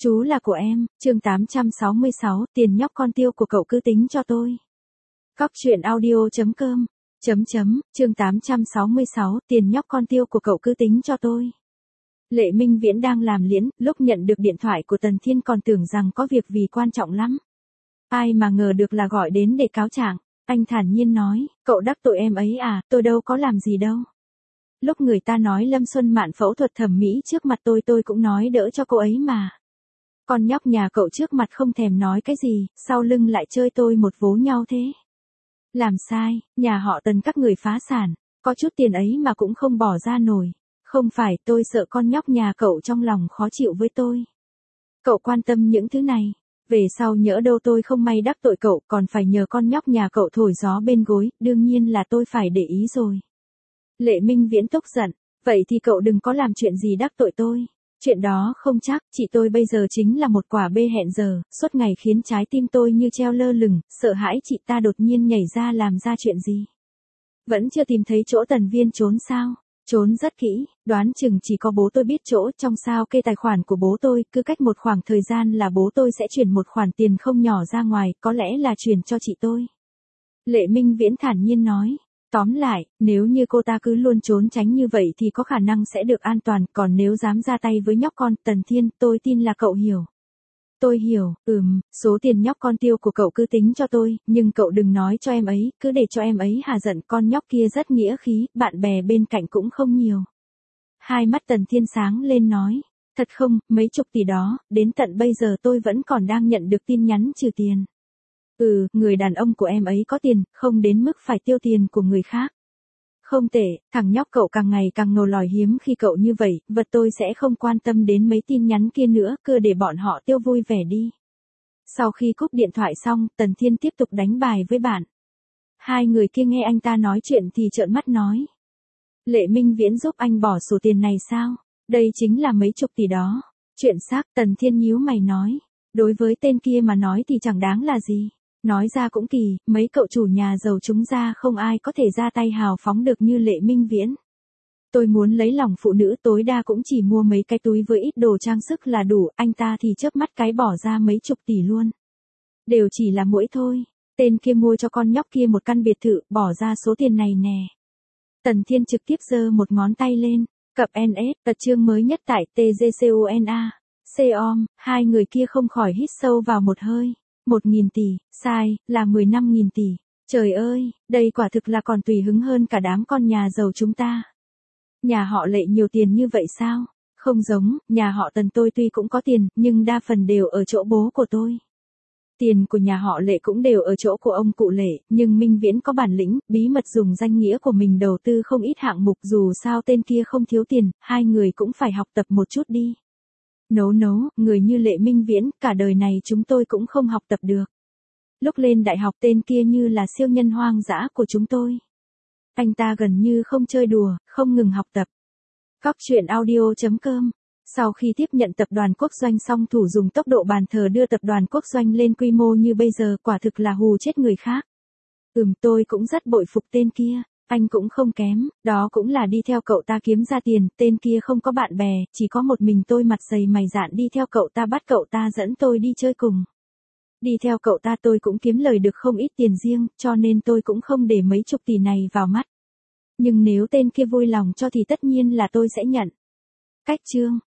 Chú là của em, chương 866, tiền nhóc con tiêu của cậu cứ tính cho tôi. Cóc truyện audio.com, chương 866, tiền nhóc con tiêu của cậu cứ tính cho tôi. Lệ Minh Viễn đang làm liễn, lúc nhận được điện thoại của Tần Thiên còn tưởng rằng có việc vì quan trọng lắm. Ai mà ngờ được là gọi đến để cáo trạng, anh thản nhiên nói, cậu đắc tội em ấy à, tôi đâu có làm gì đâu. Lúc người ta nói Lâm Xuân Mạn phẫu thuật thẩm mỹ trước mặt tôi cũng nói đỡ cho cô ấy mà. Con nhóc nhà cậu trước mặt không thèm nói cái gì, sau lưng lại chơi tôi một vố nhau thế. Làm sai, nhà họ Tần các người phá sản, có chút tiền ấy mà cũng không bỏ ra nổi. Không phải, tôi sợ con nhóc nhà cậu trong lòng khó chịu với tôi. Cậu quan tâm những thứ này, về sau nhỡ đâu tôi không may đắc tội cậu còn phải nhờ con nhóc nhà cậu thổi gió bên gối, đương nhiên là tôi phải để ý rồi. Lệ Minh Viễn tức giận, vậy thì cậu đừng có làm chuyện gì đắc tội tôi. Chuyện đó không chắc, chị tôi bây giờ chính là một quả bê hẹn giờ, suốt ngày khiến trái tim tôi như treo lơ lửng, sợ hãi chị ta đột nhiên nhảy ra làm ra chuyện gì. Vẫn chưa tìm thấy chỗ Tần Viên trốn sao? Trốn rất kỹ, đoán chừng chỉ có bố tôi biết chỗ trong sao kê tài khoản của bố tôi, cứ cách một khoảng thời gian là bố tôi sẽ chuyển một khoản tiền không nhỏ ra ngoài, có lẽ là chuyển cho chị tôi. Lệ Minh Viễn thản nhiên nói. Tóm lại, nếu như cô ta cứ luôn trốn tránh như vậy thì có khả năng sẽ được an toàn, còn nếu dám ra tay với nhóc con, Tần Thiên, tôi tin là cậu hiểu. Tôi hiểu, số tiền nhóc con tiêu của cậu cứ tính cho tôi, nhưng cậu đừng nói cho em ấy, cứ để cho em ấy hà giận, con nhóc kia rất nghĩa khí, bạn bè bên cạnh cũng không nhiều. Hai mắt Tần Thiên sáng lên nói, thật không, mấy chục tỷ đó, đến tận bây giờ tôi vẫn còn đang nhận được tin nhắn trừ tiền. Người đàn ông của em ấy có tiền, không đến mức phải tiêu tiền của người khác. Không tệ, thằng nhóc cậu càng ngày càng ngầu lòi hiếm khi cậu như vậy, vật tôi sẽ không quan tâm đến mấy tin nhắn kia nữa, cứ để bọn họ tiêu vui vẻ đi. Sau khi cúp điện thoại xong, Tần Thiên tiếp tục đánh bài với bạn. Hai người kia nghe anh ta nói chuyện thì trợn mắt nói. Lệ Minh Viễn giúp anh bỏ số tiền này sao? Đây chính là mấy chục tỷ đó. Chuyện xác, Tần Thiên nhíu mày nói. Đối với tên kia mà nói thì chẳng đáng là gì. Nói ra cũng kỳ, mấy cậu chủ nhà giàu chúng ra không ai có thể ra tay hào phóng được như Lệ Minh Viễn. Tôi muốn lấy lòng phụ nữ tối đa cũng chỉ mua mấy cái túi với ít đồ trang sức là đủ, anh ta thì chớp mắt cái bỏ ra mấy chục tỷ luôn. Đều chỉ là muỗi thôi, tên kia mua cho con nhóc kia một căn biệt thự, bỏ ra số tiền này nè. Tần Thiên trực tiếp giơ một ngón tay lên, cập NS, tật chương mới nhất tại TGCONA. Xeom, hai người kia không khỏi hít sâu vào một hơi. 1.000 tỷ, sai, là 15.000 tỷ. Trời ơi, đây quả thực là còn tùy hứng hơn cả đám con nhà giàu chúng ta. Nhà họ Lệ nhiều tiền như vậy sao? Không giống, nhà họ Tần tôi tuy cũng có tiền, nhưng đa phần đều ở chỗ bố của tôi. Tiền của nhà họ Lệ cũng đều ở chỗ của ông cụ Lệ, nhưng Minh Viễn có bản lĩnh, bí mật dùng danh nghĩa của mình đầu tư không ít hạng mục, dù sao tên kia không thiếu tiền, hai người cũng phải học tập một chút đi. Người như Lệ Minh Viễn, cả đời này chúng tôi cũng không học tập được. Lúc lên đại học tên kia như là siêu nhân hoang dã của chúng tôi. Anh ta gần như không chơi đùa, không ngừng học tập. Cóc truyện audio.com. Sau khi tiếp nhận tập đoàn Quốc Doanh xong, thủ dùng tốc độ bàn thờ đưa tập đoàn Quốc Doanh lên quy mô như bây giờ, quả thực là hù chết người khác. Tôi cũng rất bội phục tên kia. Anh cũng không kém, đó cũng là đi theo cậu ta kiếm ra tiền, tên kia không có bạn bè, chỉ có một mình tôi mặt dày mày dạn đi theo cậu ta, bắt cậu ta dẫn tôi đi chơi cùng. Đi theo cậu ta tôi cũng kiếm lời được không ít tiền riêng, cho nên tôi cũng không để mấy chục tỷ này vào mắt. Nhưng nếu tên kia vui lòng cho thì tất nhiên là tôi sẽ nhận. Cách chương